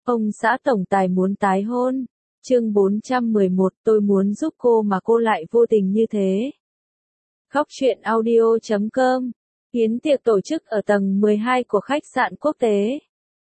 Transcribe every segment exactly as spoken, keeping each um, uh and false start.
Ông xã tổng tài muốn tái hôn. Chương bốn trăm mười một, tôi muốn giúp cô mà cô lại vô tình như thế. Khóc chuyện audio chấm com. Yến tiệc tổ chức ở tầng mười hai của khách sạn quốc tế.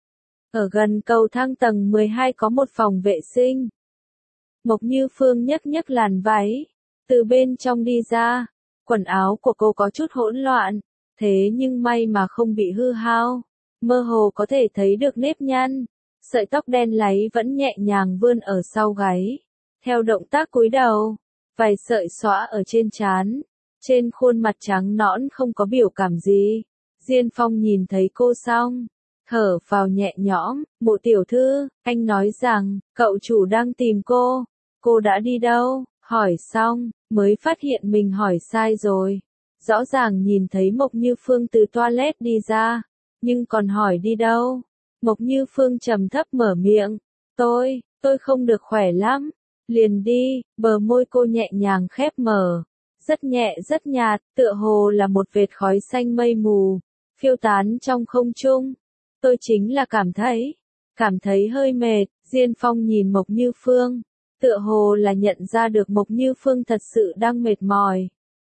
Ở gần cầu thang tầng mười hai có một phòng vệ sinh. Mộc Như Phương nhấc nhấc làn váy, từ bên trong đi ra. Quần áo của cô có chút hỗn loạn, thế nhưng may mà không bị hư hao. Mơ hồ có thể thấy được nếp nhăn. Sợi tóc đen láy vẫn nhẹ nhàng vươn ở sau gáy. Theo động tác cúi đầu, vài sợi xõa ở trên trán. Trên khuôn mặt trắng nõn không có biểu cảm gì. Diên Phong nhìn thấy cô xong, thở phào nhẹ nhõm. Mộ tiểu thư, anh nói rằng, cậu chủ đang tìm cô. Cô đã đi đâu? Hỏi xong, mới phát hiện mình hỏi sai rồi. Rõ ràng nhìn thấy Mộc Như Phương từ toilet đi ra, nhưng còn hỏi đi đâu? Mộc Như Phương trầm thấp mở miệng. Tôi, tôi không được khỏe lắm. Liền đi, bờ môi cô nhẹ nhàng khép mở. Rất nhẹ rất nhạt, tựa hồ là một vệt khói xanh mây mù, phiêu tán trong không trung. Tôi chính là cảm thấy, cảm thấy hơi mệt. Diên Phong nhìn Mộc Như Phương, tựa hồ là nhận ra được Mộc Như Phương thật sự đang mệt mỏi.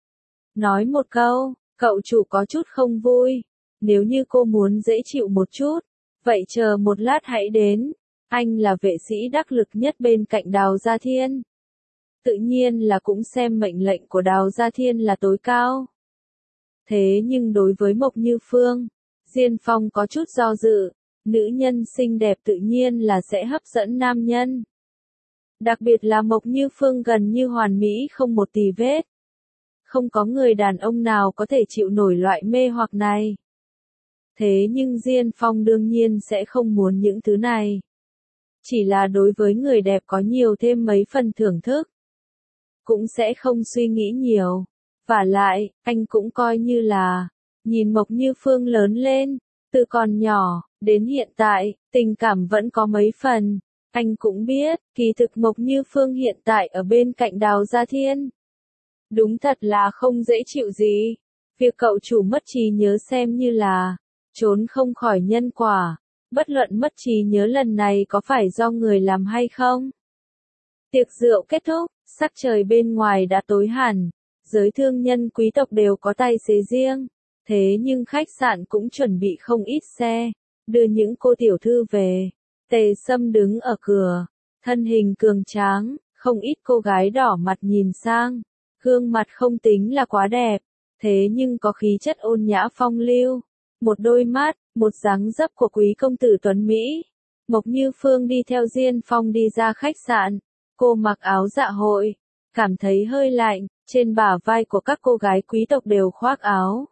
Nói một câu, cậu chủ có chút không vui. Nếu như cô muốn dễ chịu một chút, vậy chờ một lát hãy đến. Anh là vệ sĩ đắc lực nhất bên cạnh Đào Gia Thiên. Tự nhiên là cũng xem mệnh lệnh của Đào Gia Thiên là tối cao. Thế nhưng đối với Mộc Như Phương, Diên Phong có chút do dự. Nữ nhân xinh đẹp tự nhiên là sẽ hấp dẫn nam nhân. Đặc biệt là Mộc Như Phương gần như hoàn mỹ không một tì vết. Không có người đàn ông nào có thể chịu nổi loại mê hoặc này. Thế nhưng Diên Phong đương nhiên sẽ không muốn những thứ này. Chỉ là đối với người đẹp có nhiều thêm mấy phần thưởng thức. Cũng sẽ không suy nghĩ nhiều. Vả lại, anh cũng coi như là, nhìn Mộc Như Phương lớn lên, từ còn nhỏ, đến hiện tại, tình cảm vẫn có mấy phần. Anh cũng biết, kỳ thực Mộc Như Phương hiện tại ở bên cạnh Đào Gia Thiên. Đúng thật là không dễ chịu gì. Việc cậu chủ mất trí nhớ xem như là trốn không khỏi nhân quả. Bất luận mất trí nhớ lần này có phải do người làm hay không. Tiệc rượu kết thúc, sắc trời bên ngoài đã tối hẳn. Giới thương nhân quý tộc đều có tài xế riêng. Thế nhưng khách sạn cũng chuẩn bị không ít xe, đưa những cô tiểu thư về. Tề Sâm đứng ở cửa, thân hình cường tráng, không ít cô gái đỏ mặt nhìn sang. Gương mặt không tính là quá đẹp, thế nhưng có khí chất ôn nhã phong lưu. Một đôi mắt, một dáng dấp của quý công tử tuấn Mỹ. Mộc Như Phương đi theo Diên Phong đi ra khách sạn. Cô mặc áo dạ hội, cảm thấy hơi lạnh, trên bả vai của các cô gái quý tộc đều khoác áo.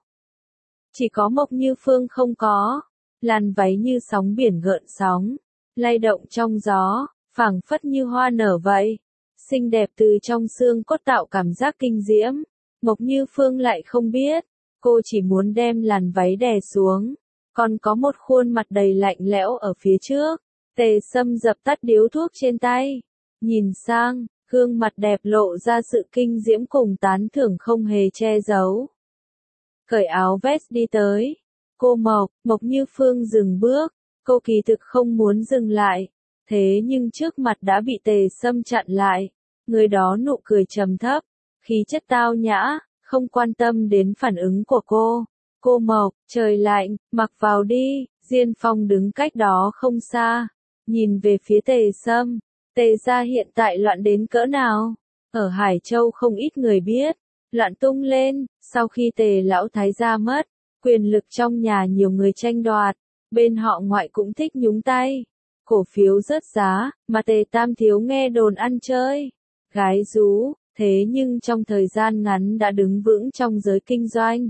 Chỉ có Mộc Như Phương không có, làn váy như sóng biển gợn sóng, lay động trong gió, phảng phất như hoa nở vậy. Xinh đẹp từ trong xương cốt tạo cảm giác kinh diễm. Mộc Như Phương lại không biết, cô chỉ muốn đem làn váy đè xuống. Còn có một khuôn mặt đầy lạnh lẽo ở phía trước. Tề Sâm dập tắt điếu thuốc trên tay. Nhìn sang, gương mặt đẹp lộ ra sự kinh diễm cùng tán thưởng không hề che giấu. Cởi áo vest đi tới. Cô Mộc, Mộc Như Phương dừng bước. Cô kỳ thực không muốn dừng lại. Thế nhưng trước mặt đã bị Tề Sâm chặn lại. Người đó nụ cười trầm thấp, khí chất tao nhã, không quan tâm đến phản ứng của cô. Cô Mộc, trời lạnh, mặc vào đi. Diên Phong đứng cách đó không xa, nhìn về phía Tề Sâm. Tề gia hiện tại loạn đến cỡ nào? Ở Hải Châu không ít người biết. Loạn tung lên, sau khi Tề lão thái gia mất, quyền lực trong nhà nhiều người tranh đoạt. Bên họ ngoại cũng thích nhúng tay. Cổ phiếu rớt giá, mà Tề tam thiếu nghe đồn ăn chơi. Gái rú, thế nhưng trong thời gian ngắn đã đứng vững trong giới kinh doanh.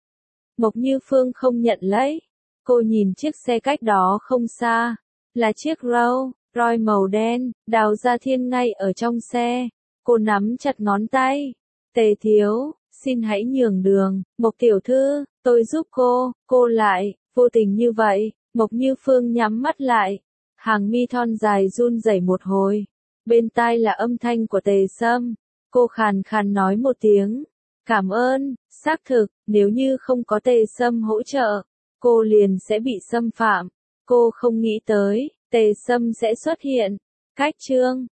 Mộc Như Phương không nhận lấy. Cô nhìn chiếc xe cách đó không xa. Là chiếc Rolls Royce màu đen, Đào Gia Thiên ngay ở trong xe. Cô nắm chặt ngón tay. Tề thiếu, xin hãy nhường đường. Mộc tiểu thư, tôi giúp cô. Cô lại, vô tình như vậy. Mộc Như Phương nhắm mắt lại. Hàng mi thon dài run rẩy một hồi. Bên tai là âm thanh của Tề Sâm. Cô khàn khàn nói một tiếng. Cảm ơn, xác thực, nếu như không có Tề Sâm hỗ trợ, cô liền sẽ bị xâm phạm. Cô không nghĩ tới, Tề Sâm sẽ xuất hiện. Khách trương.